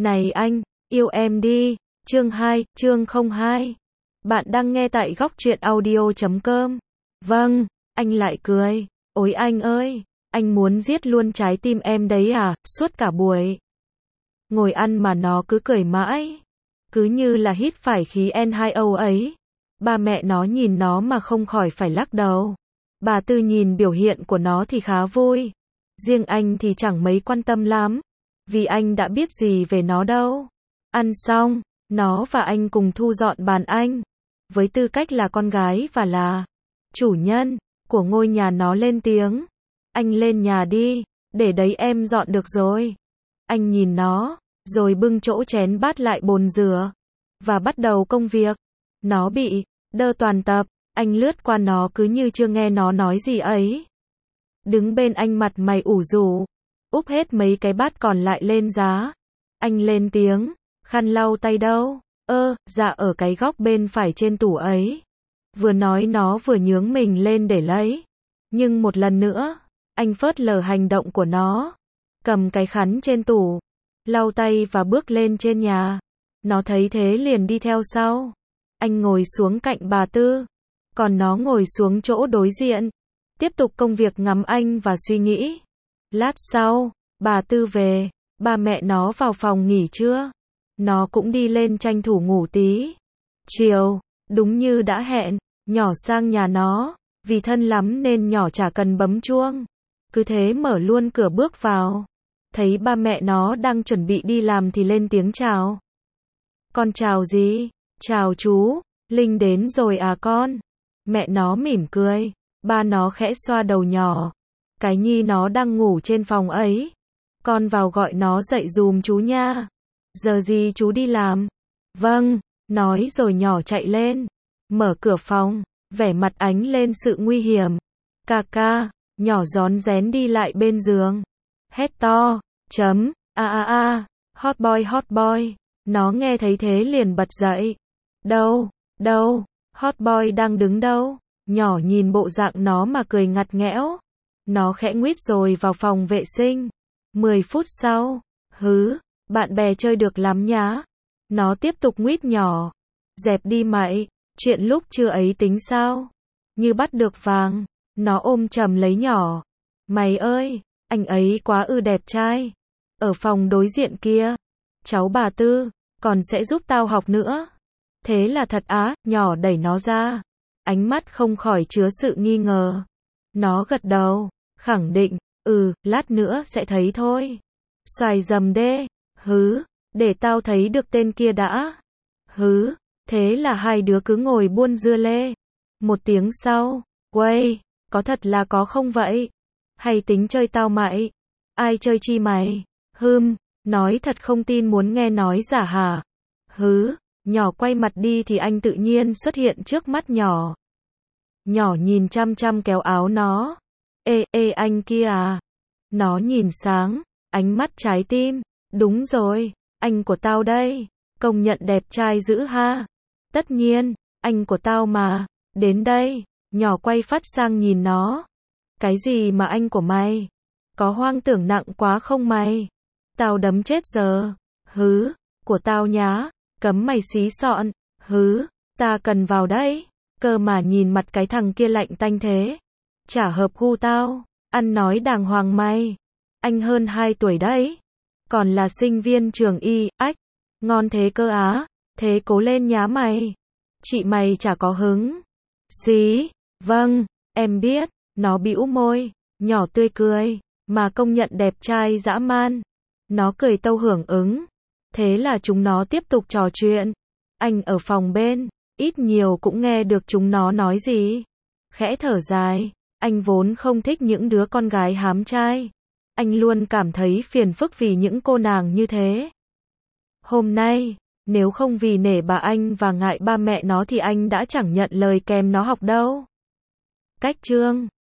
Này anh, yêu em đi. Chương 2, chương 02. Bạn đang nghe tại góc truyện audio.com. Vâng, anh lại cười. Ôi anh ơi, anh muốn giết luôn trái tim em đấy à, suốt cả buổi. Ngồi ăn mà nó cứ cười mãi. Cứ như là hít phải khí N2O ấy. Ba mẹ nó nhìn nó mà không khỏi phải lắc đầu. Bà Tư nhìn biểu hiện của nó thì khá vui. Riêng anh thì chẳng mấy quan tâm lắm. Vì anh đã biết gì về nó đâu. Ăn xong, nó và anh cùng thu dọn bàn anh. Với tư cách là con gái và là chủ nhân của ngôi nhà nó lên tiếng. Anh lên nhà đi, để đấy em dọn được rồi. Anh nhìn nó, rồi bưng chỗ chén bát lại bồn rửa. Và bắt đầu công việc. Nó bị đơ toàn tập, anh lướt qua nó cứ như chưa nghe nó nói gì ấy. Đứng bên anh mặt mày ủ rũ, úp hết mấy cái bát còn lại lên giá. Anh lên tiếng, khăn lau tay đâu? Dạ ở cái góc bên phải trên tủ ấy. Vừa nói nó vừa nhướng mình lên để lấy. Nhưng một lần nữa, anh phớt lờ hành động của nó. Cầm cái khăn trên tủ, lau tay và bước lên trên nhà. Nó thấy thế liền đi theo sau. Anh ngồi xuống cạnh bà Tư, còn nó ngồi xuống chỗ đối diện. Tiếp tục công việc ngắm anh và suy nghĩ. Lát sau, bà Tư về, ba mẹ nó vào phòng nghỉ trưa. Nó cũng đi lên tranh thủ ngủ tí. Chiều, đúng như đã hẹn, nhỏ sang nhà nó. Vì thân lắm nên nhỏ chả cần bấm chuông. Cứ thế mở luôn cửa bước vào. Thấy ba mẹ nó đang chuẩn bị đi làm thì lên tiếng chào. Con chào gì? Chào chú, Linh đến rồi à con? Mẹ nó mỉm cười. Ba nó khẽ xoa đầu nhỏ. Cái nhi nó đang ngủ trên phòng ấy. Con vào gọi nó dậy dùm chú nha. Giờ gì chú đi làm? Vâng, nói rồi nhỏ chạy lên. Mở cửa phòng, vẻ mặt ánh lên sự nguy hiểm. Ca ca, nhỏ rón rén đi lại bên giường. Hét to, hot boy. Nó nghe thấy thế liền bật dậy. Đâu, hot boy đang đứng đâu? Nhỏ nhìn bộ dạng nó mà cười ngặt nghẽo. Nó khẽ nguýt rồi vào phòng vệ sinh. 10 phút sau, bạn bè chơi được lắm nhá. Nó tiếp tục nguýt nhỏ. Dẹp đi mày, chuyện lúc trưa ấy tính sao? Như bắt được vàng, nó ôm chầm lấy nhỏ. Mày ơi, anh ấy quá đẹp trai. Ở phòng đối diện kia, cháu bà Tư, còn sẽ giúp tao học nữa. Thế là thật á, nhỏ đẩy nó ra. Ánh mắt không khỏi chứa sự nghi ngờ. Nó gật đầu, khẳng định, lát nữa sẽ thấy thôi. Xoài dầm đê, để tao thấy được tên kia đã. Thế là hai đứa cứ ngồi buôn dưa lê. Một tiếng sau, quay, có thật là có không vậy? Hay tính chơi tao mày? Ai chơi chi mày? Nói thật không tin muốn nghe nói giả hả? Nhỏ quay mặt đi thì anh tự nhiên xuất hiện trước mắt nhỏ. Nhỏ nhìn chăm chăm kéo áo nó. Ê anh kia à? Nó nhìn sáng, ánh mắt trái tim. Đúng rồi, anh của tao đây. Công nhận đẹp trai dữ ha. Tất nhiên, anh của tao mà. Đến đây, nhỏ quay phát sang nhìn nó. Cái gì mà anh của mày? Có hoang tưởng nặng quá không mày? Tao đấm chết giờ. Của tao nhá. Cấm mày xí xọn. Ta cần vào đấy. Cơ mà nhìn mặt cái thằng kia lạnh tanh thế. Chả hợp gu tao. Ăn nói đàng hoàng mày. Anh hơn 2 tuổi đấy. Còn là sinh viên trường y, ngon thế cơ á. Thế cố lên nhá mày. Chị mày chả có hứng. Xí, vâng, em biết. Nó bĩu môi, nhỏ tươi cười, mà công nhận đẹp trai dã man. Nó cười tâu hưởng ứng. Thế là chúng nó tiếp tục trò chuyện. Anh ở phòng bên, ít nhiều cũng nghe được chúng nó nói gì. Khẽ thở dài, anh vốn không thích những đứa con gái hám trai. Anh luôn cảm thấy phiền phức vì những cô nàng như thế. Hôm nay, nếu không vì nể bà anh và ngại ba mẹ nó thì anh đã chẳng nhận lời kèm nó học đâu. Cách chương